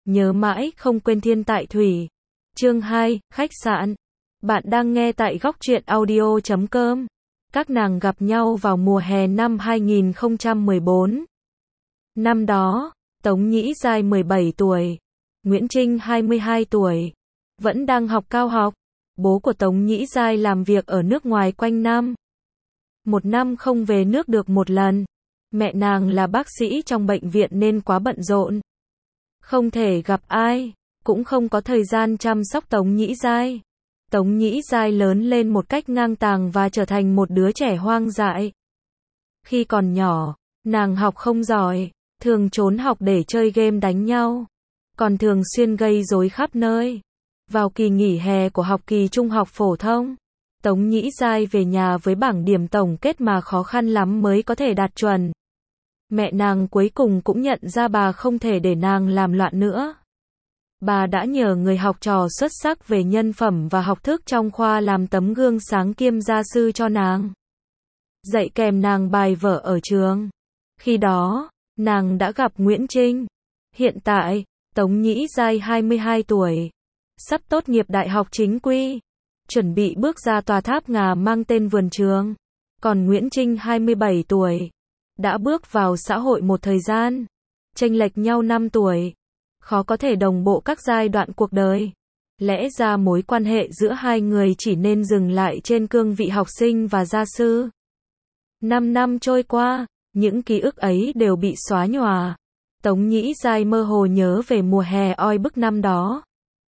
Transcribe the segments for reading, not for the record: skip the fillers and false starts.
nhớ mãi không quên thiên tại thủy. Chương 2, khách sạn. Bạn đang nghe tại góc truyện audio.com. Các nàng gặp nhau vào mùa hè năm 2014. Năm đó, Tống Nhĩ Giai 17 tuổi, Nguyễn Trinh 22 tuổi, vẫn đang học cao học. Bố của Tống Nhĩ Giai làm việc ở nước ngoài quanh năm. Một năm không về nước được một lần. Mẹ nàng là bác sĩ trong bệnh viện nên quá bận rộn. Không thể gặp ai, cũng không có thời gian chăm sóc Tống Nhĩ Giai. Tống Nhĩ Giai lớn lên một cách ngang tàng và trở thành một đứa trẻ hoang dại. Khi còn nhỏ, nàng học không giỏi, thường trốn học để chơi game đánh nhau, còn thường xuyên gây rối khắp nơi. Vào kỳ nghỉ hè của học kỳ trung học phổ thông, Tống Nhĩ Giai về nhà với bảng điểm tổng kết mà khó khăn lắm mới có thể đạt chuẩn. Mẹ nàng cuối cùng cũng nhận ra bà không thể để nàng làm loạn nữa. Bà đã nhờ người học trò xuất sắc về nhân phẩm và học thức trong khoa làm tấm gương sáng kiêm gia sư cho nàng. Dạy kèm nàng bài vở ở trường. Khi đó, nàng đã gặp Nguyễn Trinh. Hiện tại, Tống Nhĩ Giai 22 tuổi, sắp tốt nghiệp đại học chính quy, chuẩn bị bước ra tòa tháp ngà mang tên vườn trường. Còn Nguyễn Trinh 27 tuổi, đã bước vào xã hội một thời gian, chênh lệch nhau 5 tuổi, khó có thể đồng bộ các giai đoạn cuộc đời. Lẽ ra mối quan hệ giữa hai người chỉ nên dừng lại trên cương vị học sinh và gia sư. 5 năm trôi qua, những ký ức ấy đều bị xóa nhòa. Tống Nhĩ Giai mơ hồ nhớ về mùa hè oi bức năm đó.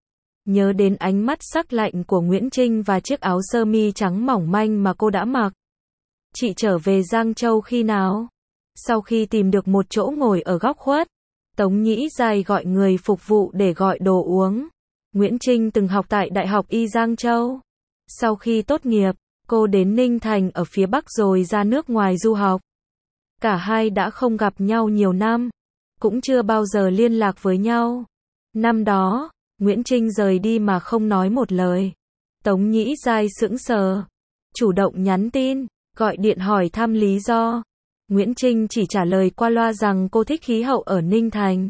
Nhớ đến ánh mắt sắc lạnh của Nguyễn Trinh và chiếc áo sơ mi trắng mỏng manh mà cô đã mặc. Chị trở về Giang Châu khi nào? Sau khi tìm được một chỗ ngồi ở góc khuất, Tống Nhĩ Giai gọi người phục vụ để gọi đồ uống. Nguyễn Trinh từng học tại Đại học Y Giang Châu. Sau khi tốt nghiệp, cô đến Ninh Thành ở phía Bắc rồi ra nước ngoài du học. Cả hai đã không gặp nhau nhiều năm, cũng chưa bao giờ liên lạc với nhau. Năm đó, Nguyễn Trinh rời đi mà không nói một lời. Tống Nhĩ Giai sững sờ, chủ động nhắn tin, gọi điện hỏi thăm lý do. Nguyễn Trinh chỉ trả lời qua loa rằng cô thích khí hậu ở Ninh Thành.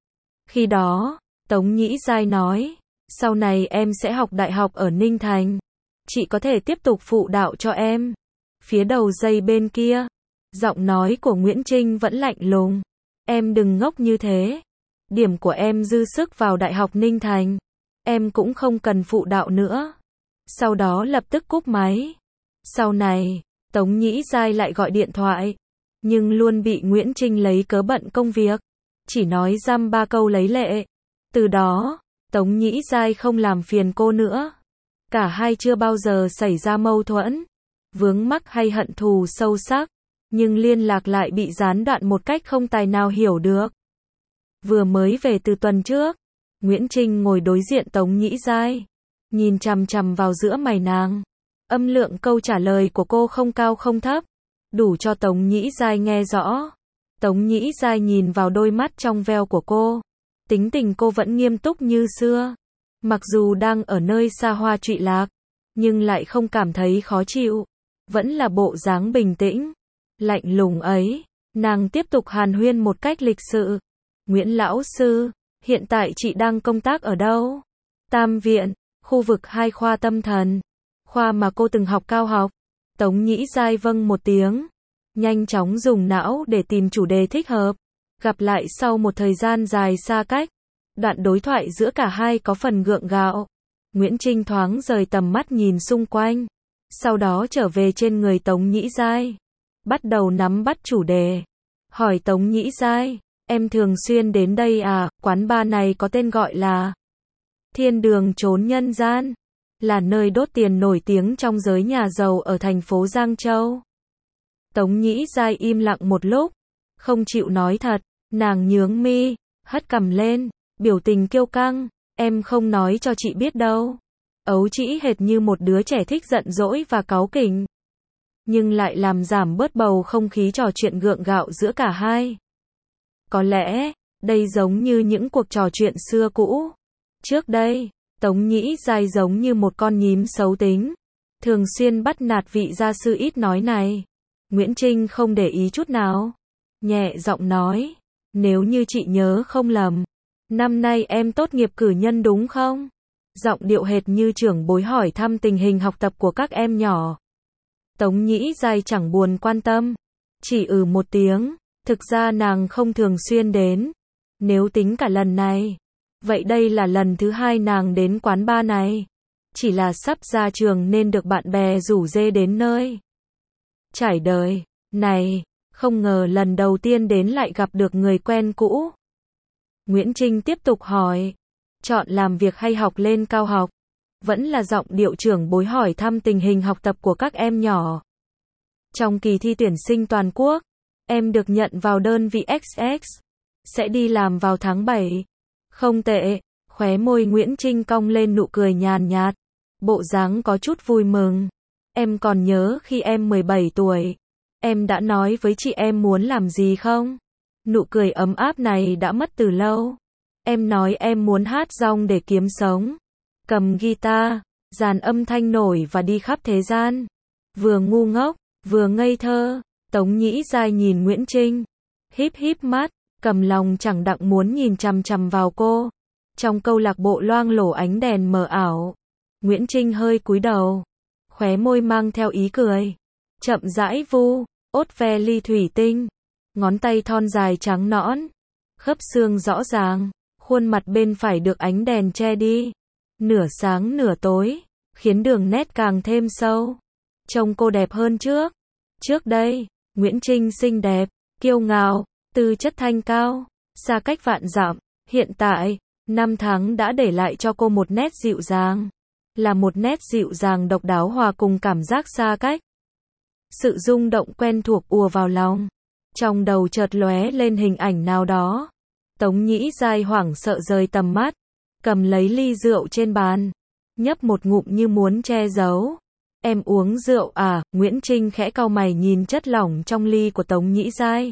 Khi đó, Tống Nhĩ Giai nói, sau này em sẽ học đại học ở Ninh Thành. Chị có thể tiếp tục phụ đạo cho em. Phía đầu dây bên kia, giọng nói của Nguyễn Trinh vẫn lạnh lùng. Em đừng ngốc như thế. Điểm của em dư sức vào đại học Ninh Thành. Em cũng không cần phụ đạo nữa. Sau đó lập tức cúp máy. Sau này, Tống Nhĩ Giai lại gọi điện thoại, nhưng luôn bị Nguyễn Trinh lấy cớ bận công việc, chỉ nói dăm ba câu lấy lệ. Từ đó, Tống Nhĩ Giai không làm phiền cô nữa. Cả hai chưa bao giờ xảy ra mâu thuẫn, vướng mắc hay hận thù sâu sắc, nhưng liên lạc lại bị gián đoạn một cách không tài nào hiểu được. Vừa mới về từ tuần trước, Nguyễn Trinh ngồi đối diện Tống Nhĩ Giai, nhìn chằm chằm vào giữa mày nàng. Âm lượng câu trả lời của cô không cao không thấp, đủ cho Tống Nhĩ Giai nghe rõ. Tống Nhĩ Giai nhìn vào đôi mắt trong veo của cô. Tính tình cô vẫn nghiêm túc như xưa. Mặc dù đang ở nơi xa hoa trụy lạc, nhưng lại không cảm thấy khó chịu. Vẫn là bộ dáng bình tĩnh, lạnh lùng ấy. Nàng tiếp tục hàn huyên một cách lịch sự. Nguyễn lão sư, hiện tại chị đang công tác ở đâu? Tam Viện, khu vực 2 khoa tâm thần. Khoa mà cô từng học cao học. Tống Nhĩ Giai vâng một tiếng, nhanh chóng dùng não để tìm chủ đề thích hợp. Gặp lại sau một thời gian dài xa cách, đoạn đối thoại giữa cả hai có phần gượng gạo. Nguyễn Trinh thoáng rời tầm mắt nhìn xung quanh, sau đó trở về trên người Tống Nhĩ Giai, bắt đầu nắm bắt chủ đề. Hỏi Tống Nhĩ Giai, em thường xuyên đến đây à? Quán bar này có tên gọi là Thiên Đường Chốn Nhân Gian, là nơi đốt tiền nổi tiếng trong giới nhà giàu ở thành phố Giang Châu. Tống Nhĩ Giai im lặng một lúc, không chịu nói thật. Nàng nhướng mi, hất cằm lên, biểu tình kiêu căng. Em không nói cho chị biết đâu. Ấu trĩ hệt như một đứa trẻ thích giận dỗi và cáu kỉnh, nhưng lại làm giảm bớt bầu không khí trò chuyện gượng gạo giữa cả hai. Có lẽ, đây giống như những cuộc trò chuyện xưa cũ. Trước đây, Tống Nhĩ Giai giống như một con nhím xấu tính, thường xuyên bắt nạt vị gia sư ít nói này. Nguyễn Trinh không để ý chút nào, nhẹ giọng nói, nếu như chị nhớ không lầm, Năm nay em tốt nghiệp cử nhân đúng không? Giọng điệu hệt như trưởng bối hỏi thăm tình hình học tập của các em nhỏ. Tống Nhĩ Giai chẳng buồn quan tâm, chỉ một tiếng, thực ra nàng không thường xuyên đến. Nếu tính cả lần này, vậy đây là lần thứ 2 nàng đến quán bar này. Chỉ là sắp ra trường nên được bạn bè rủ rê đến nơi. Trải đời này, không ngờ lần đầu tiên đến lại gặp được người quen cũ. Nguyễn Trinh tiếp tục hỏi, chọn làm việc hay học lên cao học? Vẫn là giọng điệu trưởng bối hỏi thăm tình hình học tập của các em nhỏ. Trong kỳ thi tuyển sinh toàn quốc, em được nhận vào đơn vị XX, sẽ đi làm vào tháng 7. Không tệ, khóe môi Nguyễn Trinh cong lên nụ cười nhàn nhạt, bộ dáng có chút vui mừng. Em còn nhớ khi em 17 tuổi, em đã nói với chị em muốn làm gì không? Nụ cười ấm áp này đã mất từ lâu. Em nói em muốn hát dong để kiếm sống, cầm guitar, dàn âm thanh nổi và đi khắp thế gian. Vừa ngu ngốc, vừa ngây thơ, Tống Nhĩ Giai nhìn Nguyễn Trinh, híp híp mắt, cầm lòng chẳng đặng muốn nhìn chằm chằm vào cô. Trong câu lạc bộ loang lổ ánh đèn mờ ảo, Nguyễn Trinh hơi cúi đầu, khóe môi mang theo ý cười, chậm rãi vu, ốt ve ly thủy tinh, ngón tay thon dài trắng nõn, khớp xương rõ ràng, khuôn mặt bên phải được ánh đèn che đi, nửa sáng nửa tối, khiến đường nét càng thêm sâu. Trông cô đẹp hơn trước. Trước đây, Nguyễn Trinh xinh đẹp, kiêu ngạo, tư chất thanh cao, xa cách vạn dặm. Hiện tại, 5 tháng đã để lại cho cô một nét dịu dàng. Là một nét dịu dàng độc đáo hòa cùng cảm giác xa cách. Sự rung động quen thuộc ùa vào lòng. Trong đầu chợt lóe lên hình ảnh nào đó. Tống Nhĩ Giai hoảng sợ rời tầm mắt, cầm lấy ly rượu trên bàn, nhấp một ngụm như muốn che giấu. Em uống rượu à? Nguyễn Trinh khẽ cau mày nhìn chất lỏng trong ly của Tống Nhĩ Giai.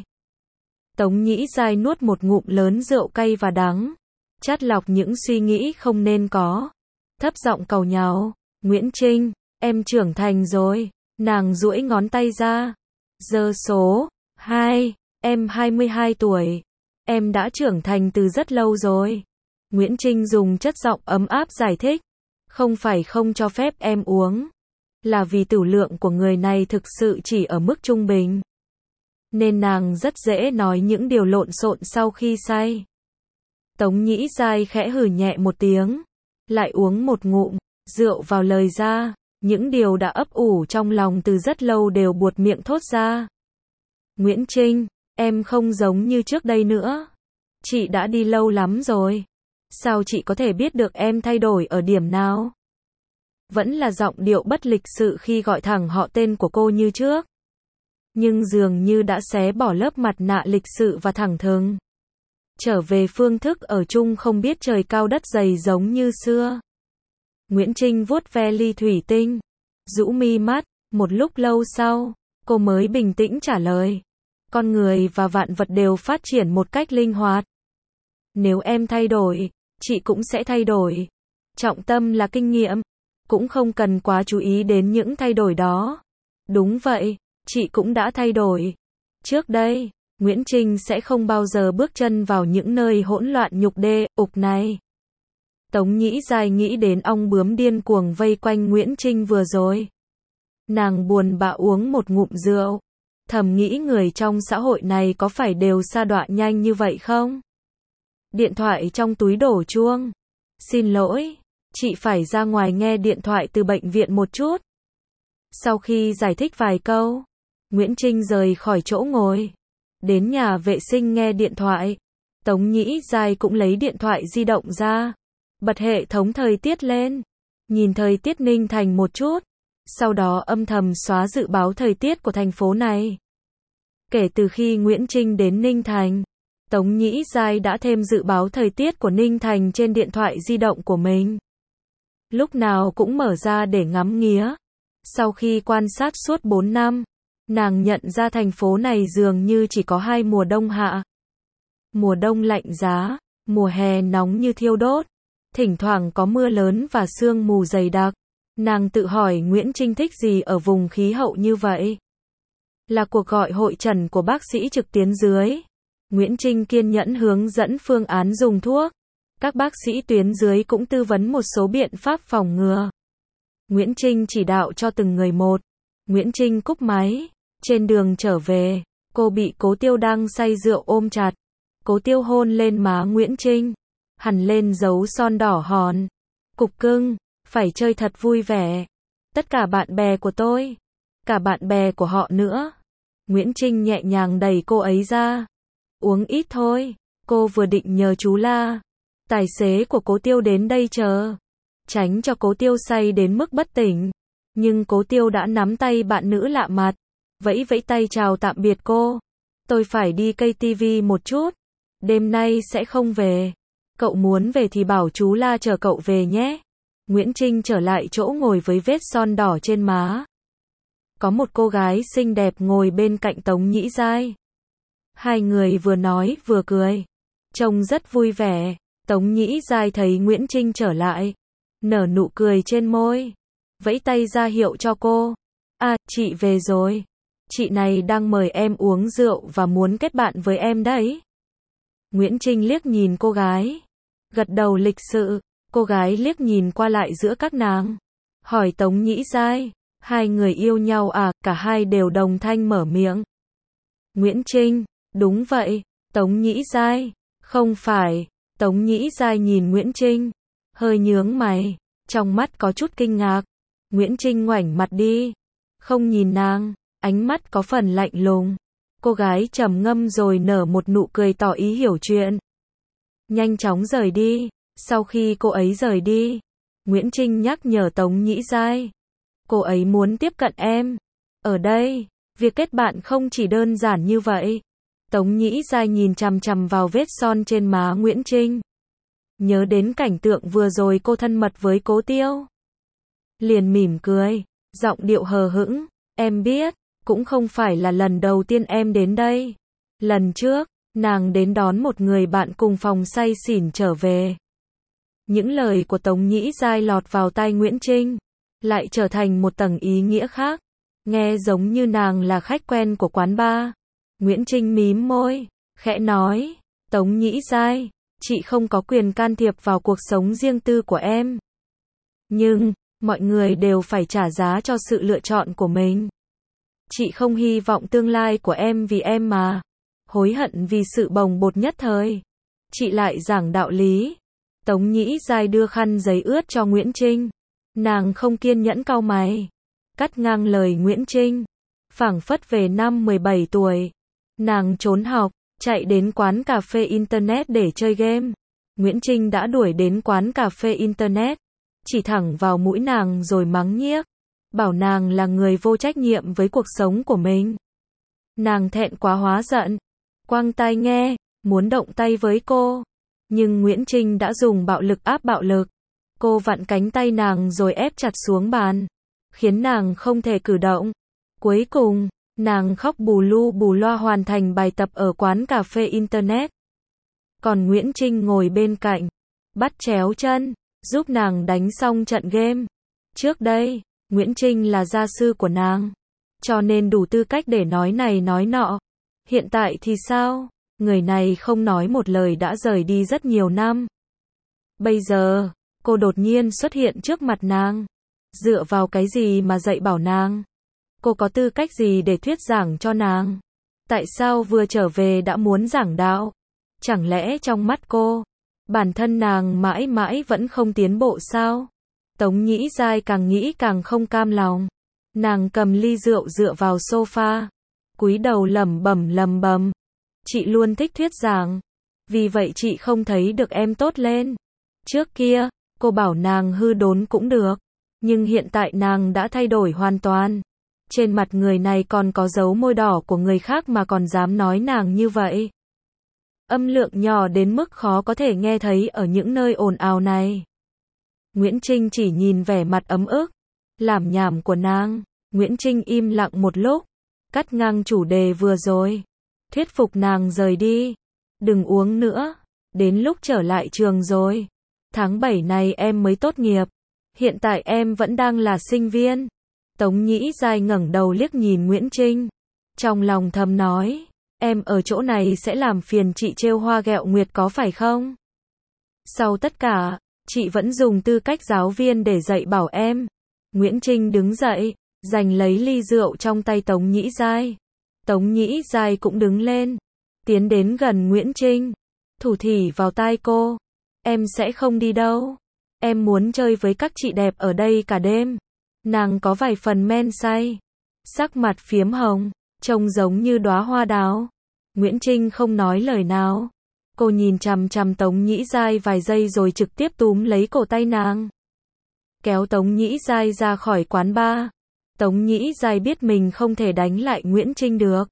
Tống Nhĩ Giai nuốt một ngụm lớn rượu cay và đắng, chắt lọc những suy nghĩ không nên có. Thấp giọng cầu nhào, Nguyễn Trinh, em trưởng thành rồi. Nàng duỗi ngón tay ra, giơ số 2, em 22 tuổi. Em đã trưởng thành từ rất lâu rồi. Nguyễn Trinh dùng chất giọng ấm áp giải thích, không phải không cho phép em uống, là vì tửu lượng của người này thực sự chỉ ở mức trung bình, nên nàng rất dễ nói những điều lộn xộn sau khi say. Tống Nhĩ Giai khẽ hừ nhẹ một tiếng, lại uống một ngụm rượu vào lời ra, những điều đã ấp ủ trong lòng từ rất lâu đều buột miệng thốt ra. Nguyễn Trinh, em không giống như trước đây nữa. Chị đã đi lâu lắm rồi. Sao chị có thể biết được em thay đổi ở điểm nào? Vẫn là giọng điệu bất lịch sự khi gọi thẳng họ tên của cô như trước, nhưng dường như đã xé bỏ lớp mặt nạ lịch sự và thẳng thừng. Trở về phương thức ở chung không biết trời cao đất dày giống như xưa. Nguyễn Trinh vuốt ve ly thủy tinh, rũ mi mắt, một lúc lâu sau, cô mới bình tĩnh trả lời. Con người và vạn vật đều phát triển một cách linh hoạt. Nếu em thay đổi, chị cũng sẽ thay đổi. Trọng tâm là kinh nghiệm, cũng không cần quá chú ý đến những thay đổi đó. Đúng vậy, chị cũng đã thay đổi. Trước đây, Nguyễn Trinh sẽ không bao giờ bước chân vào những nơi hỗn loạn nhục đê, ục này. Tống Nhĩ Giai nghĩ đến ong bướm điên cuồng vây quanh Nguyễn Trinh vừa rồi. Nàng buồn bã uống một ngụm rượu, thầm nghĩ người trong xã hội này có phải đều sa đọa nhanh như vậy không? Điện thoại trong túi đổ chuông. Xin lỗi, chị phải ra ngoài nghe điện thoại từ bệnh viện một chút. Sau khi giải thích vài câu, Nguyễn Trinh rời khỏi chỗ ngồi, đến nhà vệ sinh nghe điện thoại. Tống Nhĩ Giai cũng lấy điện thoại di động ra, bật hệ thống thời tiết lên, nhìn thời tiết Ninh Thành một chút, sau đó âm thầm xóa dự báo thời tiết của thành phố này. Kể từ khi Nguyễn Trinh đến Ninh Thành, Tống Nhĩ Giai đã thêm dự báo thời tiết của Ninh Thành trên điện thoại di động của mình. Lúc nào cũng mở ra để ngắm nghía. Sau khi quan sát suốt 4 năm, nàng nhận ra thành phố này dường như chỉ có 2 mùa đông hạ. Mùa đông lạnh giá, mùa hè nóng như thiêu đốt. Thỉnh thoảng có mưa lớn và sương mù dày đặc. Nàng tự hỏi Nguyễn Trinh thích gì ở vùng khí hậu như vậy. Là cuộc gọi hội trần của bác sĩ trực tuyến dưới. Nguyễn Trinh kiên nhẫn hướng dẫn phương án dùng thuốc, Các bác sĩ tuyến dưới cũng tư vấn một số biện pháp phòng ngừa. Nguyễn Trinh chỉ đạo cho từng người một. Nguyễn Trinh cúp máy. Trên đường trở về, cô bị Cố Tiêu đang say rượu ôm chặt. Cố Tiêu hôn lên má Nguyễn Trinh, hằn lên dấu son đỏ hòn. Cục cưng, phải chơi thật vui vẻ. Tất cả bạn bè của tôi, cả bạn bè của họ nữa. Nguyễn Trinh nhẹ nhàng đẩy cô ấy ra. Uống ít thôi, cô vừa định nhờ chú La, tài xế của Cố Tiêu đến đây chờ, tránh cho Cố Tiêu say đến mức bất tỉnh. Nhưng Cố Tiêu đã nắm tay bạn nữ lạ mặt, vẫy vẫy tay chào tạm biệt cô. Tôi phải đi KTV một chút, đêm nay sẽ không về. Cậu muốn về thì bảo chú La chờ cậu về nhé. Nguyễn Trinh trở lại chỗ ngồi với vết son đỏ trên má. Có một cô gái xinh đẹp ngồi bên cạnh Tống Nhĩ Giai. Hai người vừa nói vừa cười, trông rất vui vẻ. Tống Nhĩ Giai thấy Nguyễn Trinh trở lại, nở nụ cười trên môi, vẫy tay ra hiệu cho cô. À, chị về rồi. Chị này đang mời em uống rượu và muốn kết bạn với em đấy. Nguyễn Trinh liếc nhìn cô gái, gật đầu lịch sự. Cô gái liếc nhìn qua lại giữa các nàng, hỏi Tống Nhĩ Giai, hai người yêu nhau à? Cả hai đều đồng thanh mở miệng. Nguyễn Trinh, đúng vậy. Tống Nhĩ Giai, không phải. Tống Nhĩ Giai nhìn Nguyễn Trinh, hơi nhướng mày, trong mắt có chút kinh ngạc. Nguyễn Trinh ngoảnh mặt đi, không nhìn nàng, ánh mắt có phần lạnh lùng. Cô gái trầm ngâm rồi nở một nụ cười tỏ ý hiểu chuyện, nhanh chóng rời đi. Sau khi cô ấy rời đi, Nguyễn Trinh nhắc nhở Tống Nhĩ Giai, cô ấy muốn tiếp cận em. Ở đây, việc kết bạn không chỉ đơn giản như vậy. Tống Nhĩ Giai nhìn chằm chằm vào vết son trên má Nguyễn Trinh, nhớ đến cảnh tượng vừa rồi cô thân mật với Cố Tiêu, liền mỉm cười, giọng điệu hờ hững, em biết, cũng không phải là lần đầu tiên em đến đây. Lần trước, nàng đến đón một người bạn cùng phòng say xỉn trở về. Những lời của Tống Nhĩ Giai lọt vào tai Nguyễn Trinh, lại trở thành một tầng ý nghĩa khác, nghe giống như nàng là khách quen của quán bar. Nguyễn Trinh mím môi, khẽ nói, Tống Nhĩ Giai, chị không có quyền can thiệp vào cuộc sống riêng tư của em. Nhưng, mọi người đều phải trả giá cho sự lựa chọn của mình. Chị không hy vọng tương lai của em vì em mà hối hận vì sự bồng bột nhất thời. Chị lại giảng đạo lý. Tống Nhĩ Giai đưa khăn giấy ướt cho Nguyễn Trinh. Nàng không kiên nhẫn cau mày, cắt ngang lời Nguyễn Trinh. Phảng phất về năm 17 tuổi, nàng trốn học, chạy đến quán cà phê Internet để chơi game. Nguyễn Trinh đã đuổi đến quán cà phê Internet, chỉ thẳng vào mũi nàng rồi mắng nhiếc, bảo nàng là người vô trách nhiệm với cuộc sống của mình. Nàng thẹn quá hóa giận, quăng tai nghe, muốn động tay với cô. Nhưng Nguyễn Trinh đã dùng bạo lực áp bạo lực. Cô vặn cánh tay nàng rồi ép chặt xuống bàn, khiến nàng không thể cử động. Cuối cùng, nàng khóc bù lu bù loa hoàn thành bài tập ở quán cà phê Internet. Còn Nguyễn Trinh ngồi bên cạnh, bắt chéo chân, giúp nàng đánh xong trận game. Trước đây, Nguyễn Trinh là gia sư của nàng, cho nên đủ tư cách để nói này nói nọ. Hiện tại thì sao? Người này không nói một lời đã rời đi rất nhiều năm. Bây giờ, cô đột nhiên xuất hiện trước mặt nàng. Dựa vào cái gì mà dạy bảo nàng? Cô có tư cách gì để thuyết giảng cho nàng? Tại sao vừa trở về đã muốn giảng đạo? Chẳng lẽ trong mắt cô, bản thân nàng mãi mãi vẫn không tiến bộ sao? Tống Nhĩ Giai càng nghĩ càng không cam lòng. Nàng cầm ly rượu dựa vào sofa, cúi đầu lẩm bẩm. Chị luôn thích thuyết giảng, vì vậy chị không thấy được em tốt lên. Trước kia, cô bảo nàng hư đốn cũng được, nhưng hiện tại nàng đã thay đổi hoàn toàn. Trên mặt người này còn có dấu môi đỏ của người khác mà còn dám nói nàng như vậy. Âm lượng nhỏ đến mức khó có thể nghe thấy ở những nơi ồn ào này. Nguyễn Trinh chỉ nhìn vẻ mặt ấm ức, lảm nhảm của nàng. Nguyễn Trinh im lặng một lúc, cắt ngang chủ đề vừa rồi, thuyết phục nàng rời đi. Đừng uống nữa, đến lúc trở lại trường rồi. Tháng 7 này em mới tốt nghiệp, hiện tại em vẫn đang là sinh viên. Tống Nhĩ Giai ngẩng đầu liếc nhìn Nguyễn Trinh, trong lòng thầm nói, em ở chỗ này sẽ làm phiền chị trêu hoa ghẹo nguyệt có phải không? Sau tất cả, chị vẫn dùng tư cách giáo viên để dạy bảo em. Nguyễn Trinh đứng dậy, giành lấy ly rượu trong tay Tống Nhĩ Giai. Tống Nhĩ Giai cũng đứng lên, tiến đến gần Nguyễn Trinh, thủ thỉ vào tai cô. Em sẽ không đi đâu. Em muốn chơi với các chị đẹp ở đây cả đêm. Nàng có vài phần men say, sắc mặt phiếm hồng, trông giống như đóa hoa đào. Nguyễn Trinh không nói lời nào. Cô nhìn chằm chằm Tống Nhĩ Giai vài giây rồi trực tiếp túm lấy cổ tay nàng, kéo Tống Nhĩ Giai ra khỏi quán bar. Tống Nhĩ Giai biết mình không thể đánh lại Nguyễn Trinh được,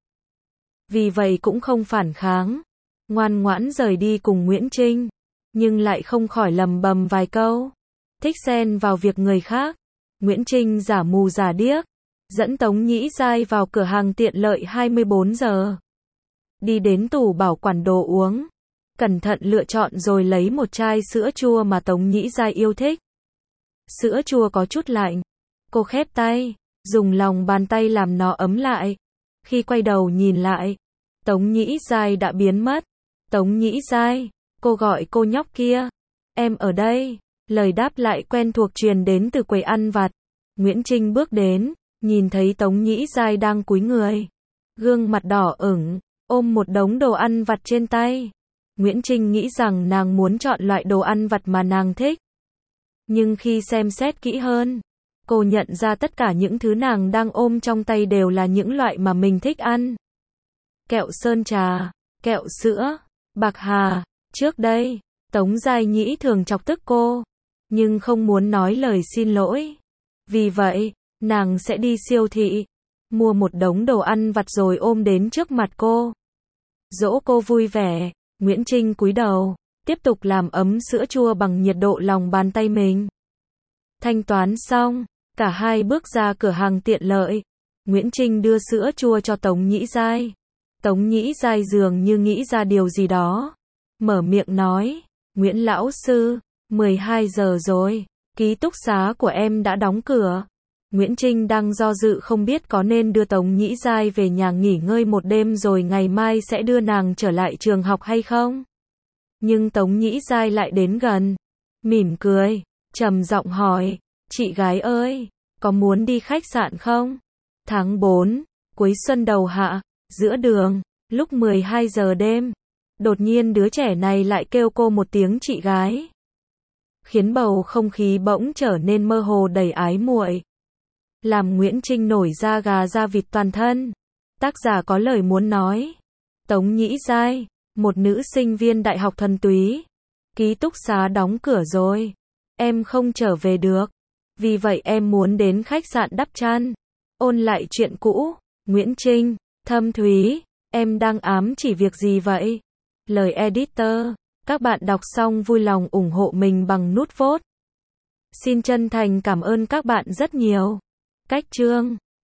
vì vậy cũng không phản kháng, ngoan ngoãn rời đi cùng Nguyễn Trinh, nhưng lại không khỏi lầm bầm vài câu, thích xen vào việc người khác. Nguyễn Trinh giả mù giả điếc, dẫn Tống Nhĩ Giai vào cửa hàng tiện lợi 24 giờ. Đi đến tủ bảo quản đồ uống, cẩn thận lựa chọn rồi lấy một chai sữa chua mà Tống Nhĩ Giai yêu thích. Sữa chua có chút lạnh. Cô khép tay, dùng lòng bàn tay làm nó ấm lại. Khi quay đầu nhìn lại, Tống Nhĩ Giai đã biến mất. Tống Nhĩ Giai, cô gọi cô nhóc kia. Em ở đây. Lời đáp lại quen thuộc truyền đến từ quầy ăn vặt. Nguyễn Trinh bước đến, nhìn thấy Tống Nhĩ Giai đang cúi người, gương mặt đỏ ửng, ôm một đống đồ ăn vặt trên tay. Nguyễn Trinh nghĩ rằng nàng muốn chọn loại đồ ăn vặt mà nàng thích. Nhưng khi xem xét kỹ hơn, cô nhận ra tất cả những thứ nàng đang ôm trong tay đều là những loại mà mình thích ăn. Kẹo sơn trà, kẹo sữa, bạc hà. Trước đây, Tống Giai Nhĩ thường chọc tức cô, nhưng không muốn nói lời xin lỗi. Vì vậy, nàng sẽ đi siêu thị, mua một đống đồ ăn vặt rồi ôm đến trước mặt cô, dỗ cô vui vẻ. Nguyễn Trinh cúi đầu, tiếp tục làm ấm sữa chua bằng nhiệt độ lòng bàn tay mình. Thanh toán xong, cả hai bước ra cửa hàng tiện lợi. Nguyễn Trinh đưa sữa chua cho Tống Nhĩ Giai. Tống Nhĩ Giai dường như nghĩ ra điều gì đó, mở miệng nói, Nguyễn lão sư, 12 giờ rồi, ký túc xá của em đã đóng cửa. Nguyễn Trinh đang do dự không biết có nên đưa Tống Nhĩ Giai về nhà nghỉ ngơi một đêm rồi ngày mai sẽ đưa nàng trở lại trường học hay không. Nhưng Tống Nhĩ Giai lại đến gần, mỉm cười, trầm giọng hỏi, chị gái ơi, có muốn đi khách sạn không? Tháng 4, cuối xuân đầu hạ, giữa đường, lúc 12 giờ đêm, đột nhiên đứa trẻ này lại kêu cô một tiếng chị gái, khiến bầu không khí bỗng trở nên mơ hồ đầy ái muội, làm Nguyễn Trinh nổi da gà da vịt toàn thân. Tác giả có lời muốn nói. Tống Nhĩ Giai, một nữ sinh viên đại học thuần túy. Ký túc xá đóng cửa rồi. Em không trở về được. Vì vậy em muốn đến khách sạn đắp chăn, ôn lại chuyện cũ. Nguyễn Trinh, thâm thúy, em đang ám chỉ việc gì vậy? Lời editor, các bạn đọc xong vui lòng ủng hộ mình bằng nút vote. Xin chân thành cảm ơn các bạn rất nhiều. Cách chương